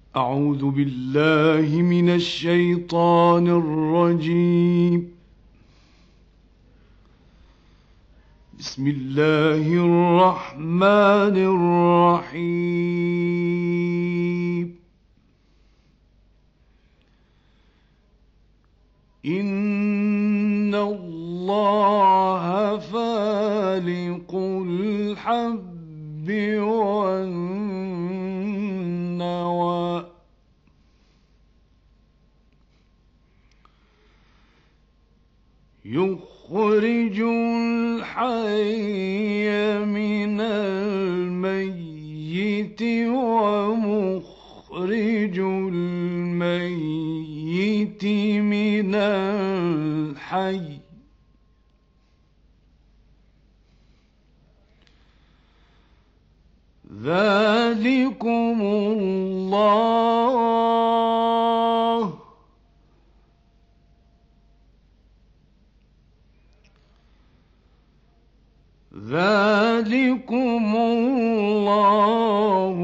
أعوذ بالله من الشيطان الرجيم. بسم الله الرحمن الرحيم. إن الله فالق الحب والنوى يخرج الحي من الميت ومخرج الميت من الحي ذلكم الله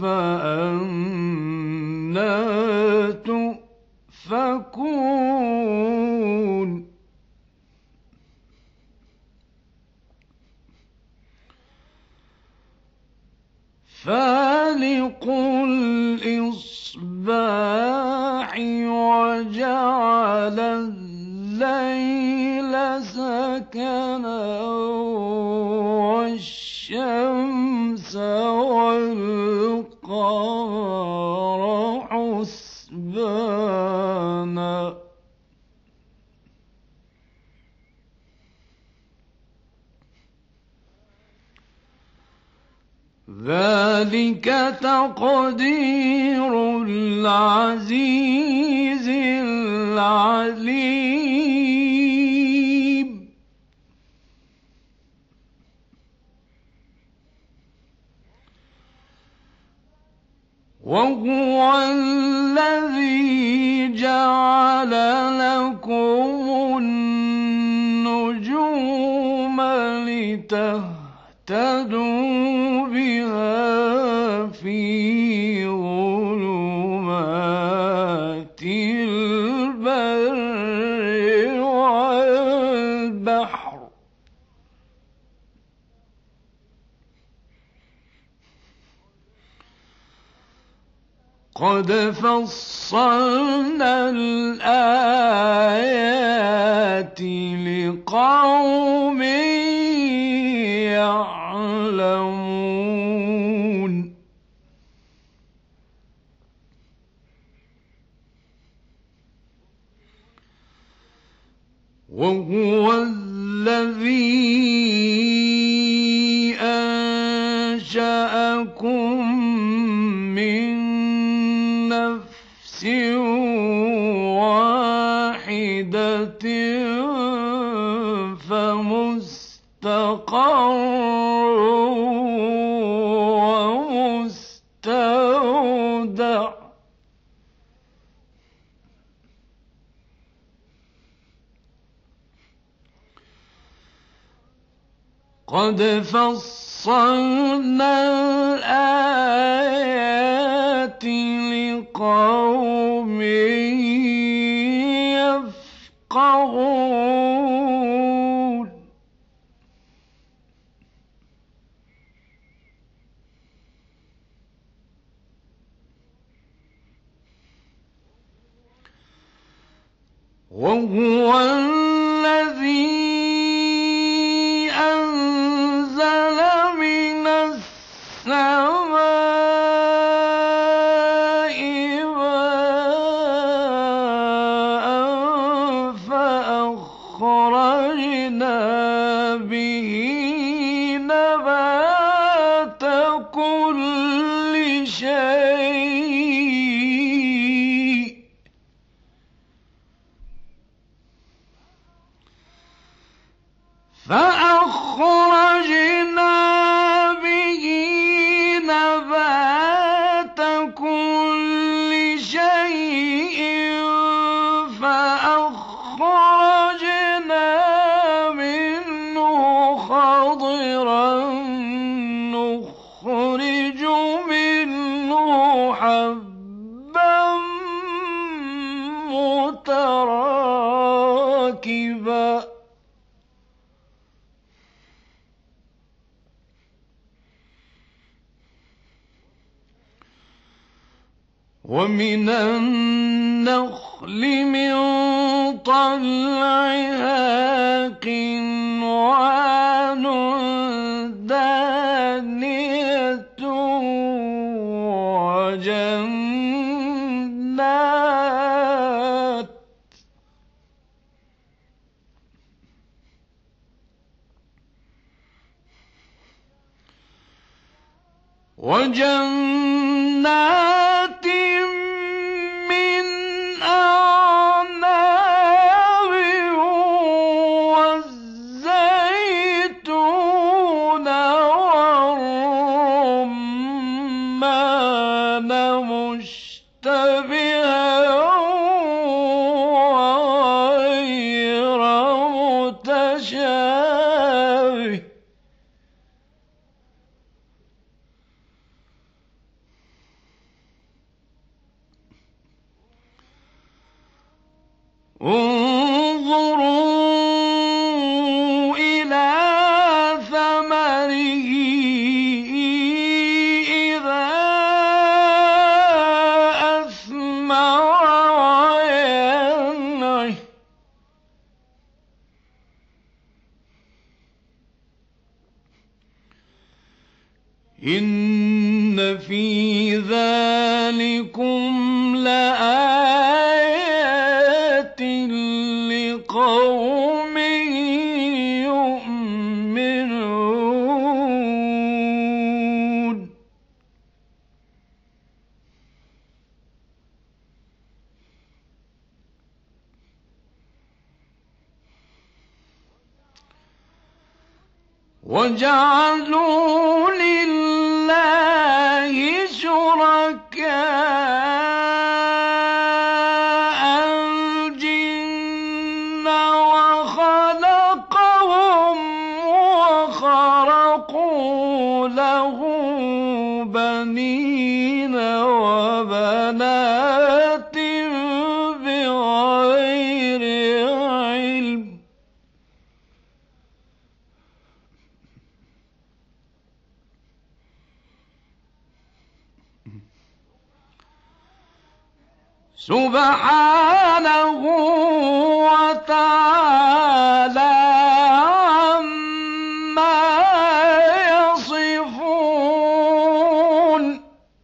فأنى تؤفكون. فالق الإصباح وجعل الليل سكنا والشمس والقمر حسبانا ذلك تقدير العزيز العليم. وهو الذي جعل لكم النجوم لتهتدوا بها في ظلمات البر والبحر. قد فصلنا الآيات لقوم يعلمون. وهو الذي أنشأكم من نفس واحدة فمستقر ومستودع. قد فصلنا الآيات لقوم يفقهون. وهو الذي أنزل من السماء ماء فأخرجنا به نبات كل شيء ومن النخل من طلعها قنوان دانية وجنات من أعناب والزيتون والرمان مشتبها وغير متشابه انظروا إلى ثمره إذا أثمر وينعه إن في ذلكم لآيات لقوم يؤمنون وجعلوا لله شركاء الجن وخلقهم وخرقوا له بنين وبنات بغير علم سبحانه وتعالى عما يصفون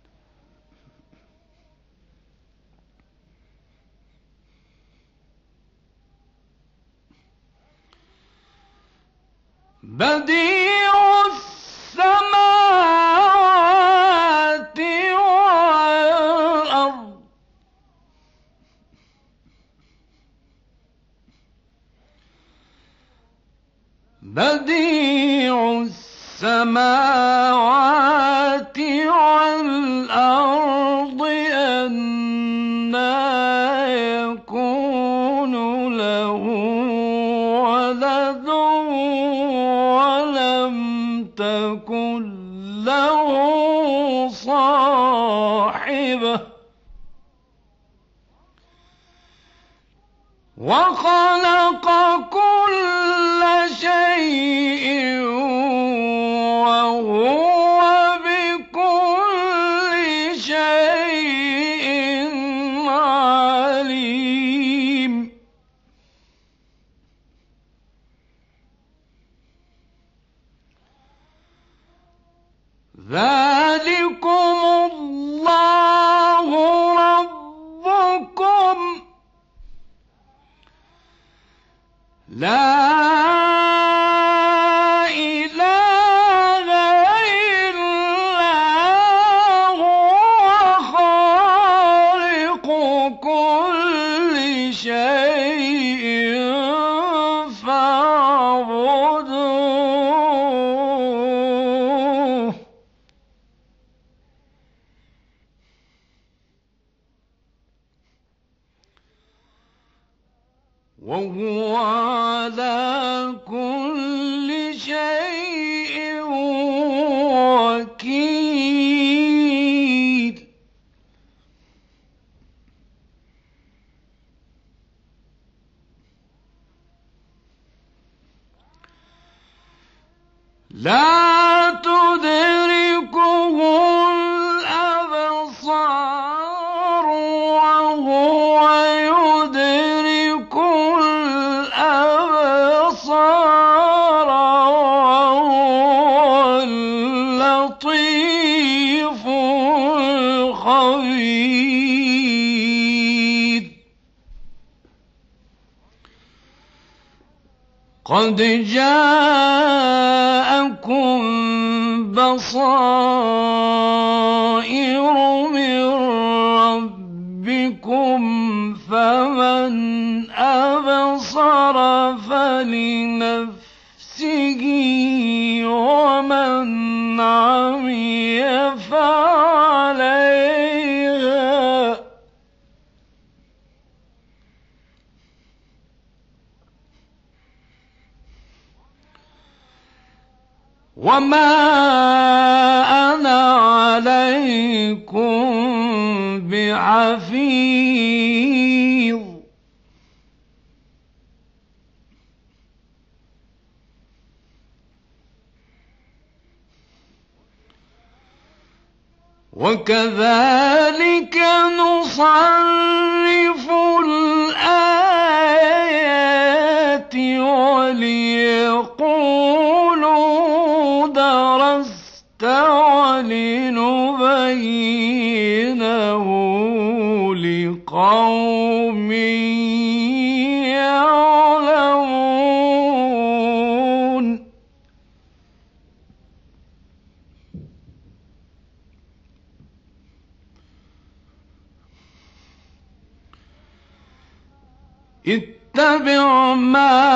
بديع السماوات والأرض بديع السماوات والأرض أنى يكون له ولد ولم تكن له صاحبة وخلق كل شيء وهو بكل شيء عليم ذلكم الله ربكم لا إله إلا هو خالق كل شيء فاعبدوه وهو على كل شيء وكيل لا تدركه الأبصار خبير قد جاءكم بصائر من ربكم فمن أبصر فلنفسه ومن عمي فعليها وما أنا عليكم بحفيظ وكذلك نصرف الآيات وليقولوا درست ولنبينه لقوم يعلمون اتبع ما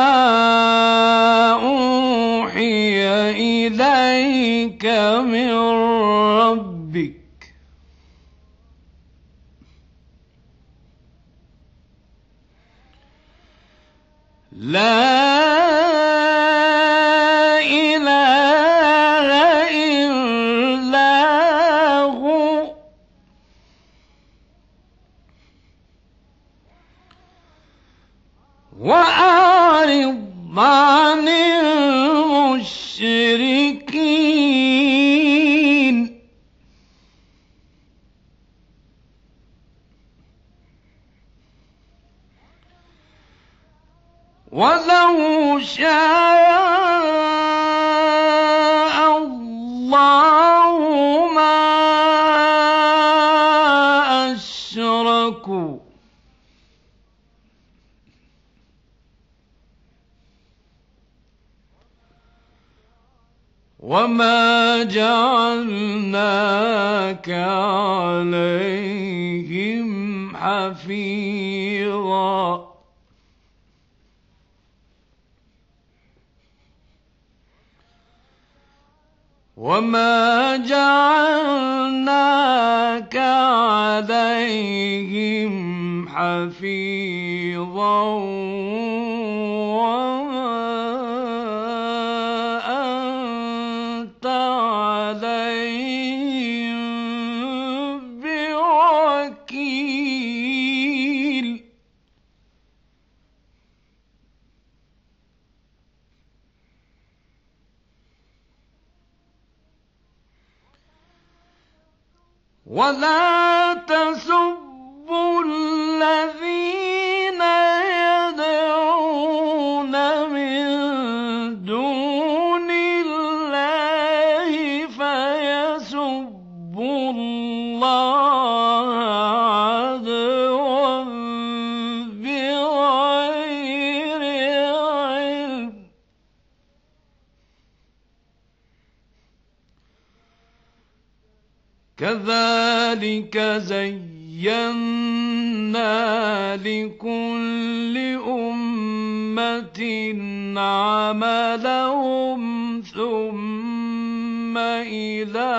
أوحي إليك من ربك لا إله إلا هو وأعرض عن المشركين ولو شاء الله ما أشركوا وما جعلناك عليهم حفيظا وما جعلناك عليهم حفيظا وما أنت عليهم بوكيل ولا تسبوا الذين يدعون من دون الله فيسبوا الله عدوا بغير علم كذلك زينا لكل أمة عملهم ثم إلى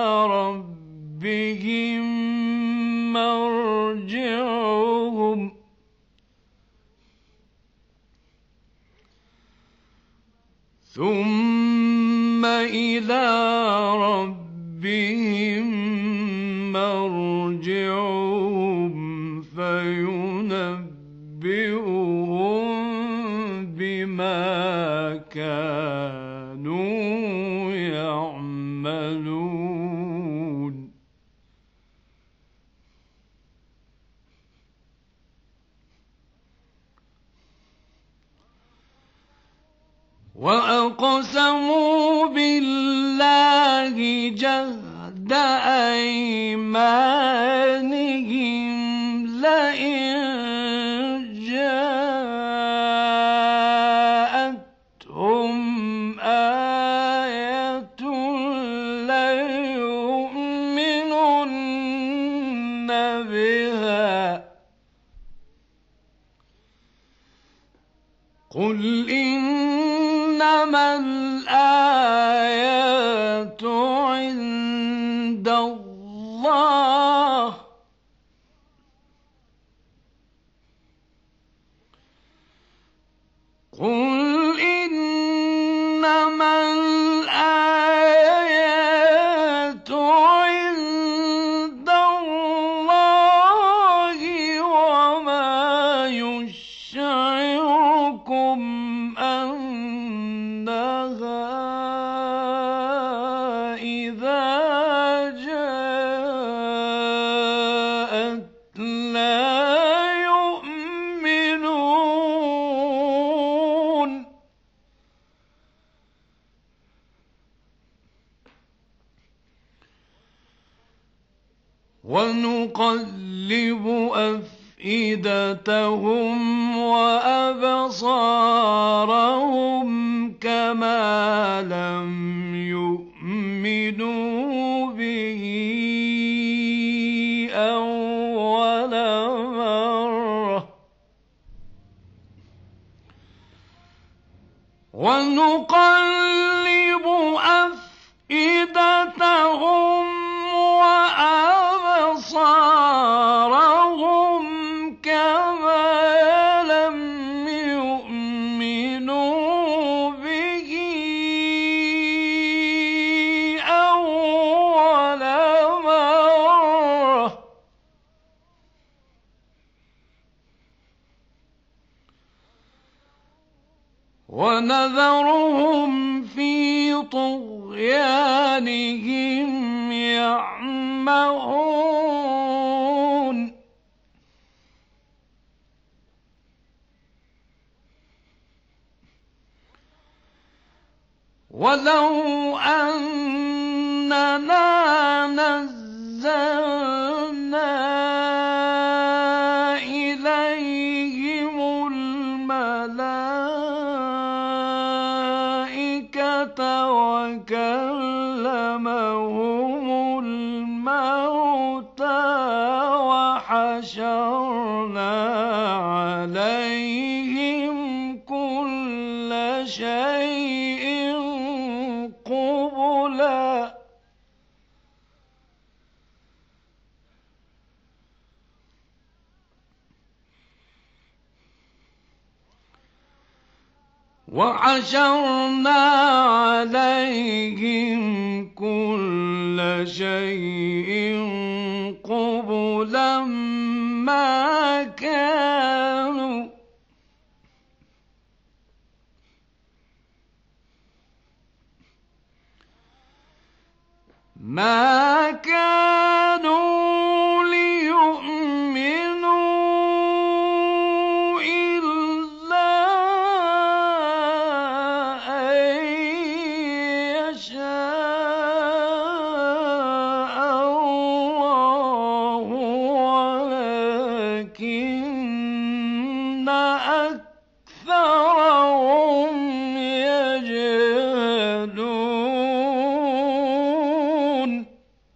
ربهم مرجعهم فينبئهم بما كانوا يعملون وأقسموا بالله جهد جهد أيمانهم لئن جاءتهم آية ليؤمنن بها قل إنما الآيات عند الله قل إنما الآيات عند الله وما يشعركم أنها إذا جاءت لا يؤمنون ونقلب أفئدتهم وأبصارهم كما لم يؤمنوا به أول مرة ونقلب أفئدتهم وأبصارهم كما لم يؤمنوا به أول مرة ونذرهم في طغيانهم يعمهون ولو أننا نزلنا إليهم الملائكة وكلمهم الموتى وحشرنا عليهم كل شيء قبلا وحشرنا عليهم كل شيء قبلا ما كانوا ليؤمنوا إلا أن يشاء الله ولكن أكثرهم يجهلون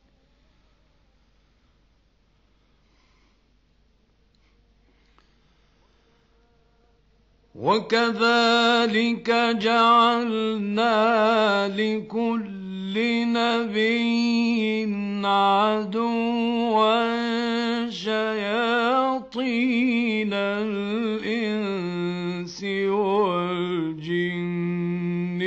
وكذلك جعلنا لكل نبي عدوا شياطين الإنس والجن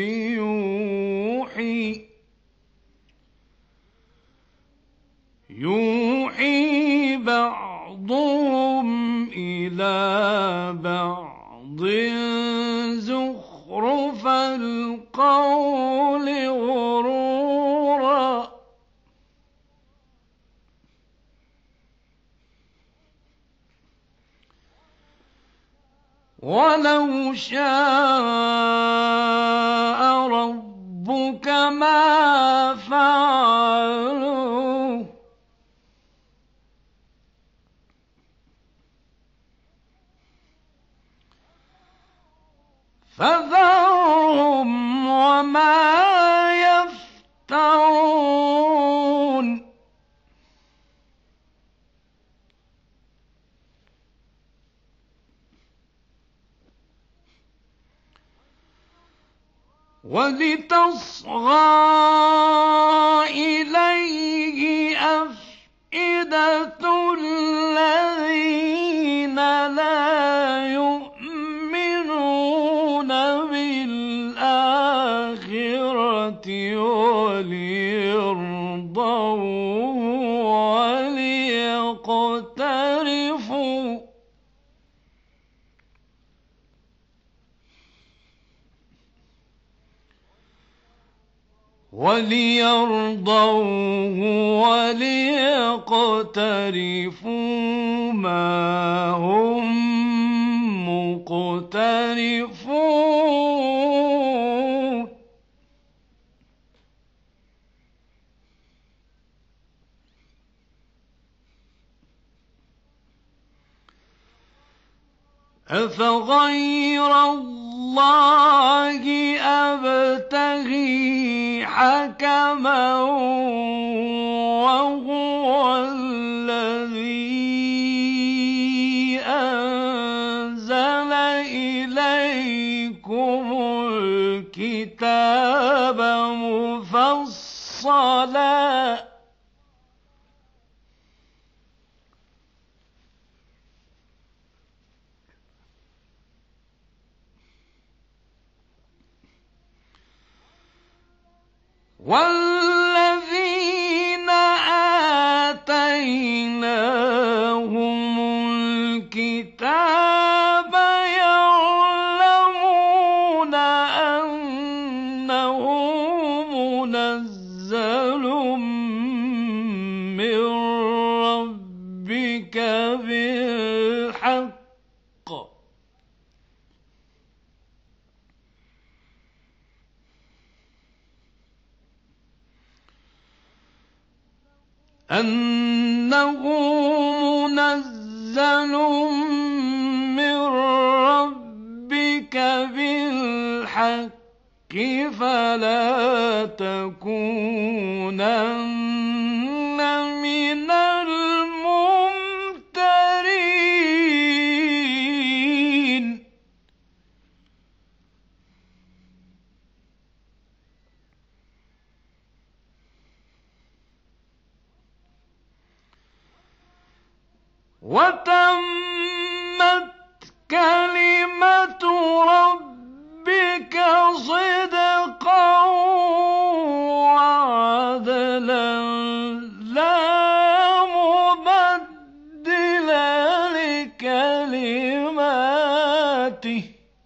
يوحي بعضهم إلى بعض زخرف القول غرورا ولو شاء ربك ما فعلوا فذرهم وما يفترون ولتصغى إليه أفئدة الذين لا يؤمنون بالآخرة وليرضوه وليقترفوا ما هم مقترفون أفغير الله أبتغي حكما وهو الذي أنزل إليكم الكتاب مفصلا والذين آتيناهم الكتاب يعلمون أنه منزل من ربك بالحق أنه منزل من ربك بالحق فلا تكونن من الممترين وتمت كلمة ربك صدقا وعدلا لا مبدل لكلماته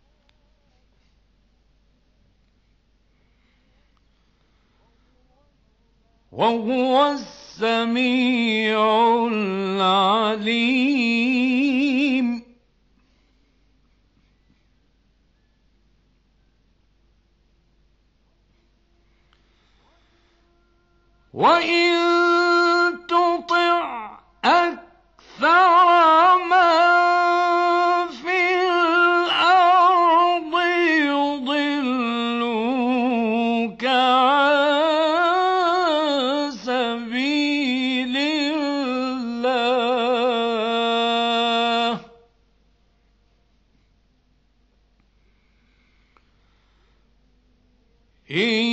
وهو السميع العليم وإن تطع أكثر من في الأرض يضلوك عن سبيل الله إن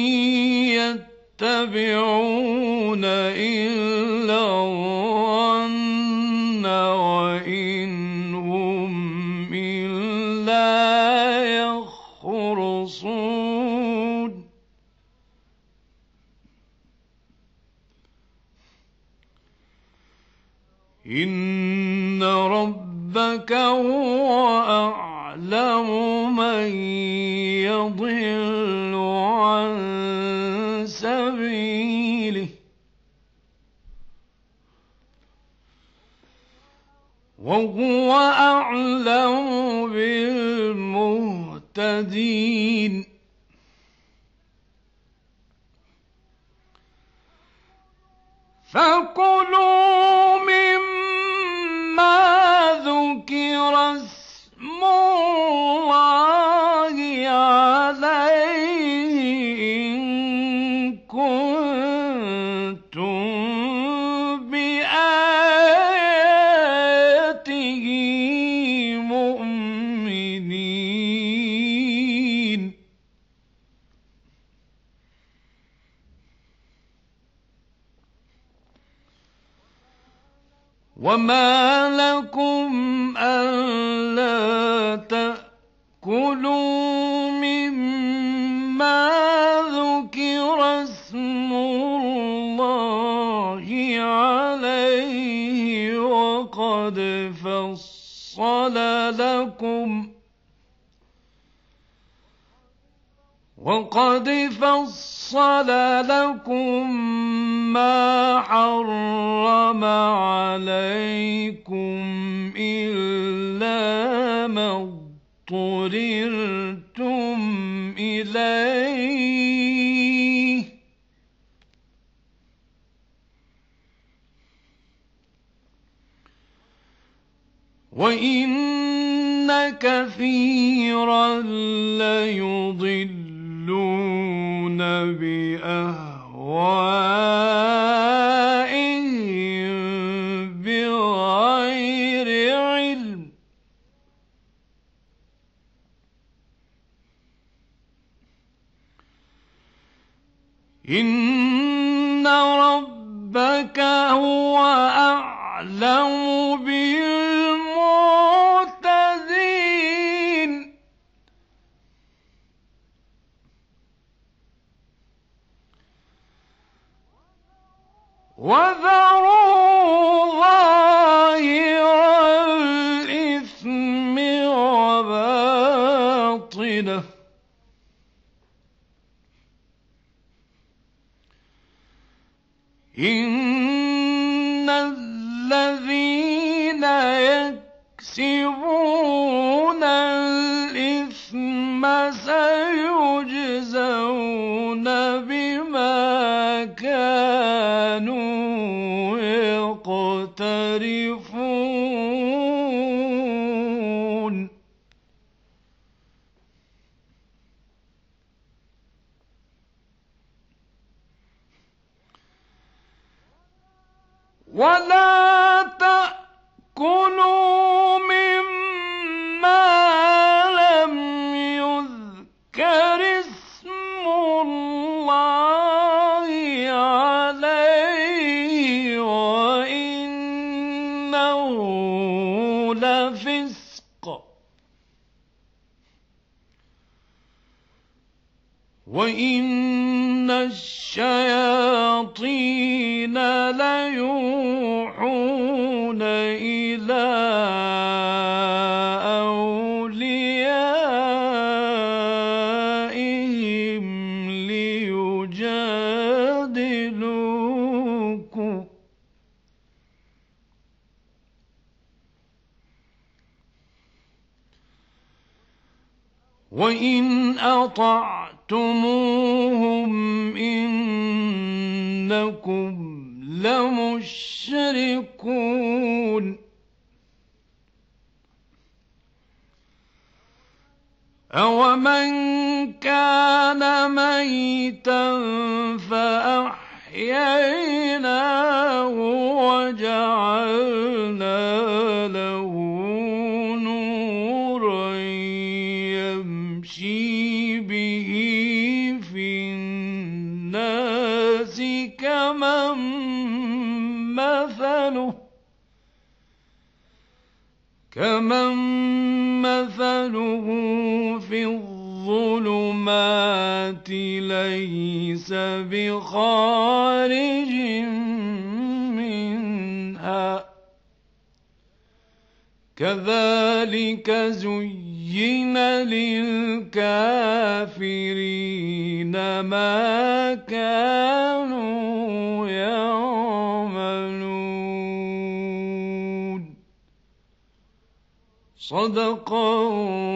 يتبعون إلا الظن وإن هم إلا يخرصون إن ربك هو أعلم من يضل عن سبيله وهو أعلم بالمهتدين فكلوا مما ذكر اسم الله وما لكم ألا تأكلوا مما ذكر اسم الله عليه وقد فصل لكم ما حرم عليكم إلا ما اضطررتم إليه وإن كثيرا ليضلون بأهوائهم بغير علم إن ربك هو أعلم بالمعتدين وذروا ظاهر الإثم وباطنه إن الذين يكسبون الإثم سيجزون بما كانوا يقترفون ولا تأكلوا مما لم يذكر اسم الله عليه وإنه لفسق وإن الشياطين ليوحون إلى أوليائهم ليجادلوكم وإن أطعتموهم إنكم لمشركون أومن كان ميتا فأحييناه وجعلنا له نورا يمشي به في الناس كمن مثله في الظلمات ليس بخارج منها كذلك زين للكافرين ما كانوا يعملون صدق